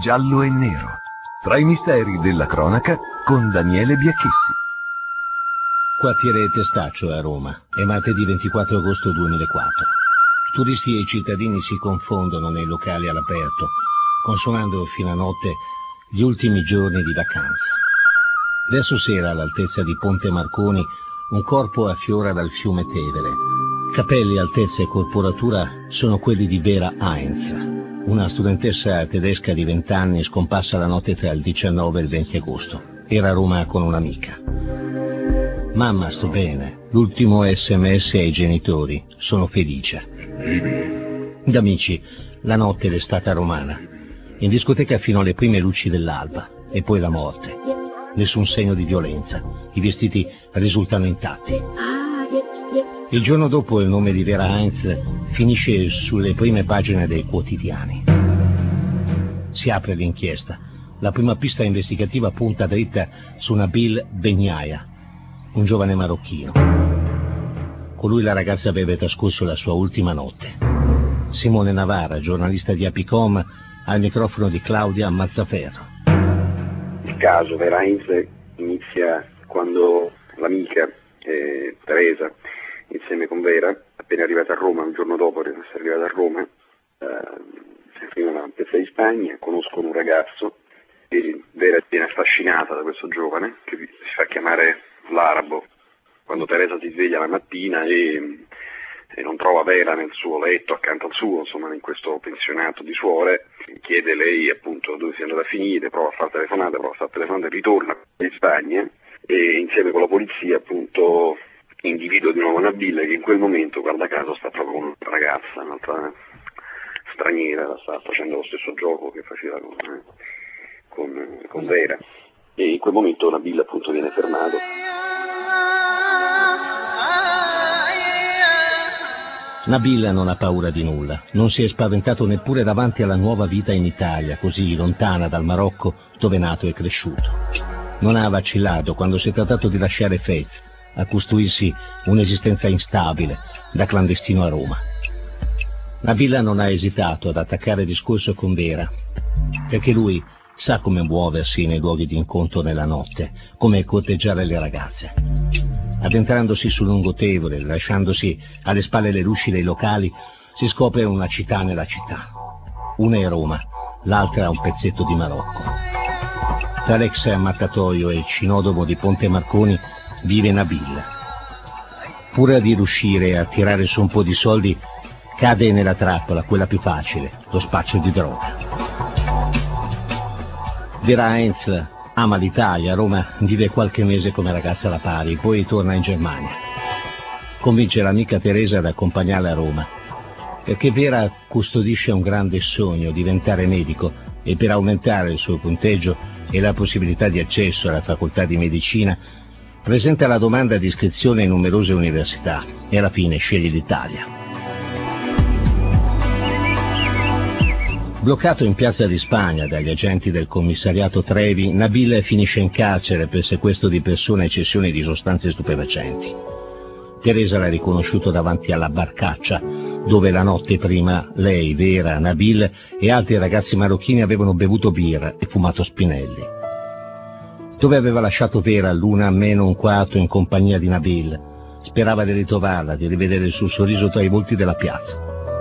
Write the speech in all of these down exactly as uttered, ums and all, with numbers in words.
giallo e nero. Tra i misteri della cronaca con Daniele Biacchessi. Quartiere Testaccio a Roma, è martedì ventiquattro agosto duemilaquattro. Turisti e cittadini si confondono nei locali all'aperto, consumando fino a notte gli ultimi giorni di vacanza. Verso sera, all'altezza di Ponte Marconi, un corpo affiora dal fiume Tevere. Capelli, altezza e corporatura sono quelli di Vera Heinz, una studentessa tedesca di vent'anni scomparsa la notte tra il diciannove e il venti agosto. Era a Roma con un'amica. Mamma, sto bene. L'ultimo sms ai genitori. Sono felice. D'amici, la notte l'estate romana. In discoteca fino alle prime luci dell'alba. E poi la morte. Nessun segno di violenza. I vestiti risultano intatti. Il giorno dopo il nome di Vera Heinz finisce sulle prime pagine dei quotidiani. Si apre l'inchiesta. La prima pista investigativa punta dritta su Nabil Begnaya, un giovane marocchino. Con lui la ragazza aveva trascorso la sua ultima notte. Simone Navarra, giornalista di Apicom, al microfono di Claudia Mazzaferro. Il caso Vera Heinz inizia quando l'amica eh, Teresa, insieme con Vera, appena arrivata a Roma, un giorno dopo essere arrivata a Roma, eh, si esprimono una pezza di Spagna, conoscono un ragazzo e Vera viene affascinata da questo giovane che si fa chiamare l'arabo. Quando Teresa si sveglia la mattina e, e non trova Vera nel suo letto accanto al suo, insomma in questo pensionato di suore, chiede lei appunto dove sia andata a finire, prova a fare telefonate, prova a fare telefonate, ritorna in Spagna e insieme con la polizia appunto individua di nuovo Nabil, che in quel momento, guarda caso, sta proprio con una ragazza, un'altra straniera, sta facendo lo stesso gioco che faceva con, eh, con, con Vera, e in quel momento Nabil appunto viene fermato. Nabil non ha paura di nulla, non si è spaventato neppure davanti alla nuova vita in Italia, così lontana dal Marocco dove è nato e cresciuto. Non ha vacillato quando si è trattato di lasciare Fez, a costruirsi un'esistenza instabile da clandestino a Roma. Nabil non ha esitato ad attaccare il discorso con Vera, perché lui sa come muoversi nei luoghi di incontro nella notte, come corteggiare le ragazze. Addentrandosi sul Lungotevole, lasciandosi alle spalle le luci dei locali, si scopre una città nella città. Una è Roma, l'altra un pezzetto di Marocco. Tra l'ex ammattatoio e il cinodomo di Ponte Marconi vive Nabil. Pur di riuscire a tirare su un po' di soldi, cade nella trappola, quella più facile, lo spaccio di droga. Vera Heinz ama l'Italia, a Roma vive qualche mese come ragazza alla pari, poi torna in Germania. Convince l'amica Teresa ad accompagnarla a Roma, perché Vera custodisce un grande sogno, diventare medico, e per aumentare il suo punteggio e la possibilità di accesso alla facoltà di medicina presenta la domanda di iscrizione in numerose università e alla fine sceglie l'Italia. Bloccato in piazza di Spagna dagli agenti del commissariato Trevi, Nabil finisce in carcere per sequestro di persone e cessione di sostanze stupefacenti. Teresa l'ha riconosciuto davanti alla barcaccia, dove la notte prima lei, Vera, Nabil e altri ragazzi marocchini avevano bevuto birra e fumato spinelli. Dove aveva lasciato Vera l'una meno un quarto in compagnia di Nabil, sperava di ritrovarla, di rivedere il suo sorriso tra i volti della piazza.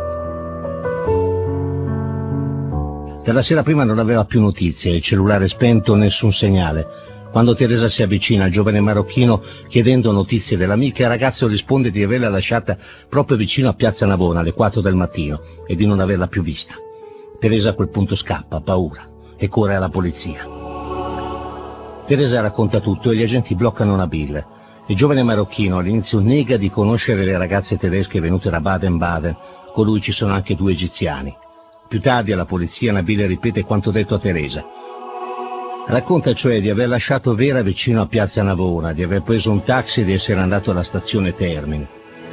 Dalla sera prima non aveva più notizie, il cellulare spento, nessun segnale. Quando Teresa si avvicina al giovane marocchino chiedendo notizie dell'amica, il ragazzo risponde di averla lasciata proprio vicino a Piazza Navona alle quattro del mattino e di non averla più vista. Teresa a quel punto scappa, ha paura, e corre alla polizia. Teresa racconta tutto e gli agenti bloccano Nabil. Il giovane marocchino all'inizio nega di conoscere le ragazze tedesche venute da Baden-Baden, con lui ci sono anche due egiziani. Più tardi alla polizia Nabil ripete quanto detto a Teresa. Racconta cioè di aver lasciato Vera vicino a Piazza Navona, di aver preso un taxi e di essere andato alla stazione Termini.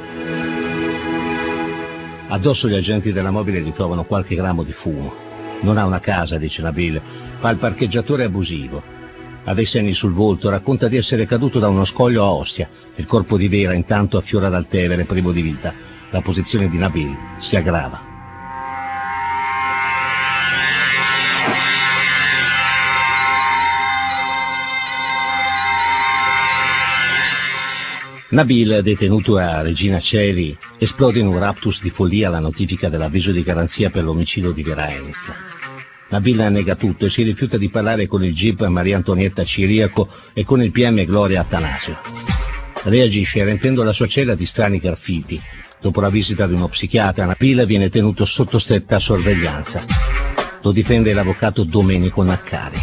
Addosso gli agenti della mobile gli trovano qualche grammo di fumo. Non ha una casa, dice Nabil, fa il parcheggiatore abusivo. Ha dei segni sul volto, racconta di essere caduto da uno scoglio a Ostia. Il corpo di Vera intanto affiora dal Tevere, privo di vita. La posizione di Nabil si aggrava. Nabil, detenuto a Regina Coeli, esplode in un raptus di follia alla notifica dell'avviso di garanzia per l'omicidio di Vera Enz. Nabil nega tutto e si rifiuta di parlare con il G I P Maria Antonietta Ciriaco e con il P M Gloria Attanasio. Reagisce riempiendo la sua cella di strani graffiti. Dopo la visita di uno psichiatra, Nabil viene tenuto sotto stretta sorveglianza. Lo difende l'avvocato Domenico Naccari.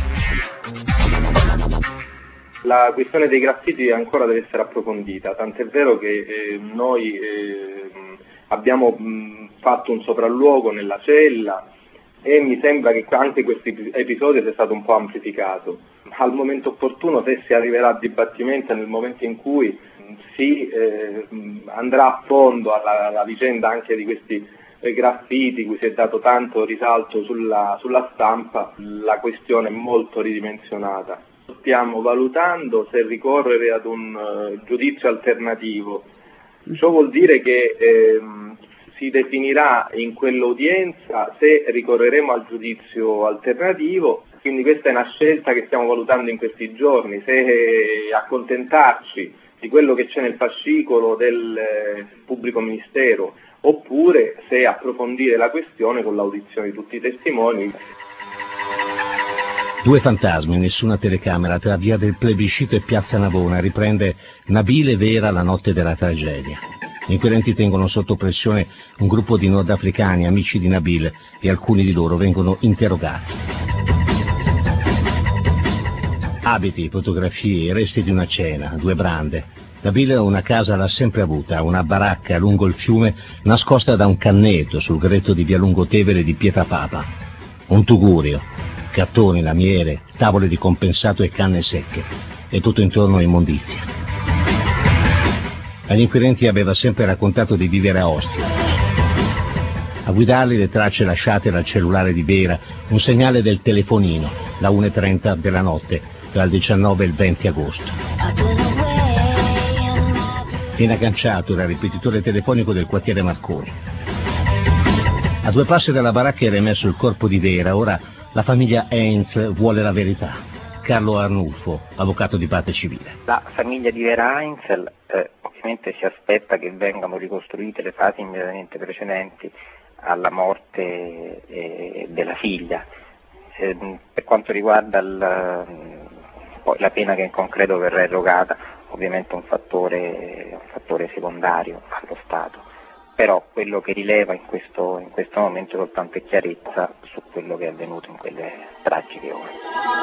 La questione dei graffiti ancora deve essere approfondita, tant'è vero che eh, noi eh, abbiamo mh, fatto un sopralluogo nella cella e mi sembra che anche questo episodio sia stato un po' amplificato. Al momento opportuno, se si arriverà a dibattimento, nel momento in cui si eh, andrà a fondo alla, alla vicenda anche di questi eh, graffiti cui si è dato tanto risalto sulla, sulla stampa, la questione è molto ridimensionata. Stiamo valutando se ricorrere ad un uh, giudizio alternativo. Ciò vuol dire che ehm, si definirà in quell'udienza se ricorreremo al giudizio alternativo, quindi questa è una scelta che stiamo valutando in questi giorni, se eh, accontentarci di quello che c'è nel fascicolo del eh, pubblico ministero oppure se approfondire la questione con l'audizione di tutti i testimoni. Due fantasmi, nessuna telecamera, tra via del Plebiscito e piazza Navona, riprende Nabil e Vera la notte della tragedia. Gli inquirenti tengono sotto pressione un gruppo di nordafricani, amici di Nabil, e alcuni di loro vengono interrogati. Abiti, fotografie, resti di una cena, due brande. Nabil una casa l'ha sempre avuta, una baracca lungo il fiume, nascosta da un canneto sul gretto di via Lungotevere di Pietrapapa. Un tugurio. Cartoni, lamiere, tavole di compensato e canne secche, e tutto intorno immondizia. Agli inquirenti aveva sempre raccontato di vivere a Ostia. A guidarli le tracce lasciate dal cellulare di Vera, un segnale del telefonino, la una e trenta della notte, tra il diciannove e il venti agosto. Viene agganciato dal ripetitore telefonico del quartiere Marconi. A due passi dalla baracca era emerso il corpo di Vera, ora la famiglia Heinz vuole la verità. Carlo Arnulfo, avvocato di parte civile. La famiglia di Vera Heinz eh, ovviamente si aspetta che vengano ricostruite le fasi immediatamente precedenti alla morte eh, della figlia. Eh, per quanto riguarda il, poi la pena che in concreto verrà erogata, ovviamente un fattore, un fattore secondario allo Stato. Però quello che rileva in questo, in questo momento è soltanto chiarezza su quello che è avvenuto in quelle tragiche ore.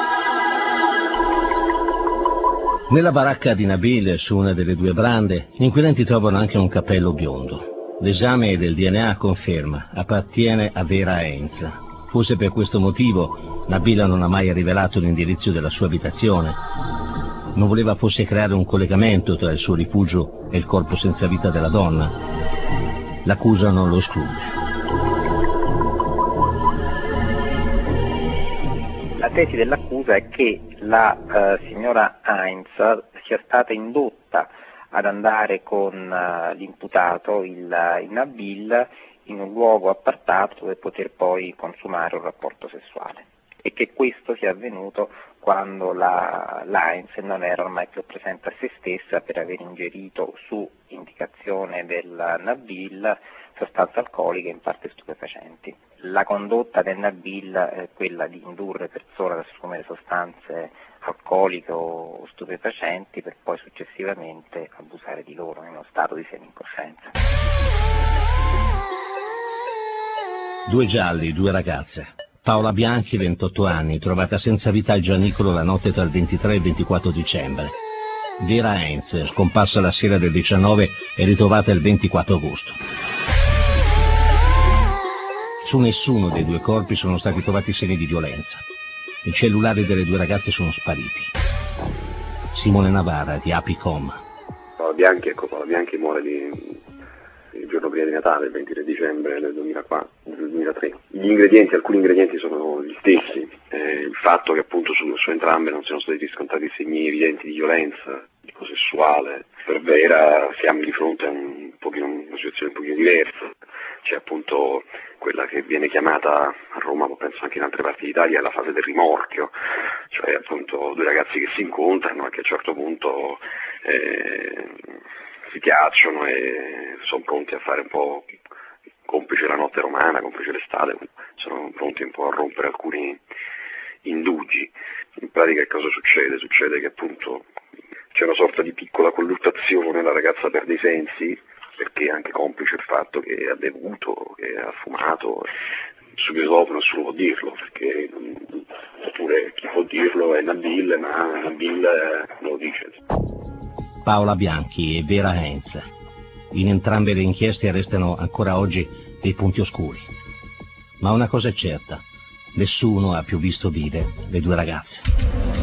Nella baracca di Nabil, su una delle due brande, gli inquirenti trovano anche un cappello biondo. L'esame del D N A conferma, appartiene a Vera Heinz. Forse per questo motivo Nabil non ha mai rivelato l'indirizzo della sua abitazione. Non voleva forse creare un collegamento tra il suo rifugio e il corpo senza vita della donna. L'accusa non lo esclude. La tesi dell'accusa è che la eh, signora Heinz sia stata indotta ad andare con uh, l'imputato, il, il Nabil, in un luogo appartato dove poter poi consumare un rapporto sessuale e che questo sia avvenuto quando la, la Heinz non era ormai più presente a se stessa per aver ingerito su indicazione del Nabil sostanze alcoliche, in parte stupefacenti. La condotta del Nabil è quella di indurre persone ad assumere sostanze alcoliche o stupefacenti per poi successivamente abusare di loro in uno stato di semi-incoscienza. Due gialli, due ragazze. Paola Bianchi, ventotto anni, trovata senza vita al Gianicolo la notte tra il ventitré e il ventiquattro dicembre. Vera Heinz, scomparsa la sera del diciannove e ritrovata il ventiquattro agosto. Su nessuno dei due corpi sono stati trovati segni di violenza. I cellulari delle due ragazze sono spariti. Simone Navarra, di Apicom. Paola Bianchi, ecco, Paola Bianchi muore di... il giorno prima di Natale, il ventitré dicembre del duemilaquattro, del duemilatré. Gli ingredienti, alcuni ingredienti sono gli stessi, eh, il fatto che appunto su, su entrambe non siano stati riscontrati segni evidenti di violenza, di tipo sessuale. Per Vera siamo di fronte a un pochino, una situazione un pochino diversa. C'è appunto quella che viene chiamata a Roma, ma penso anche in altre parti d'Italia, la fase del rimorchio, cioè appunto due ragazzi che si incontrano e che a un certo punto eh, si piacciono e sono pronti a fare un po', complice la notte romana, complice l'estate, sono pronti un po' a rompere alcuni indugi. In pratica che cosa succede? Succede che appunto c'è una sorta di piccola colluttazione, la ragazza perde i sensi, perché è anche complice il fatto che ha bevuto, che ha fumato. Subito dopo nessuno può dirlo, perché oppure chi può dirlo è Nabil, ma Nabil non lo dice. Paola Bianchi e Vera Heinz. In entrambe le inchieste restano ancora oggi dei punti oscuri. Ma una cosa è certa, nessuno ha più visto vive le due ragazze.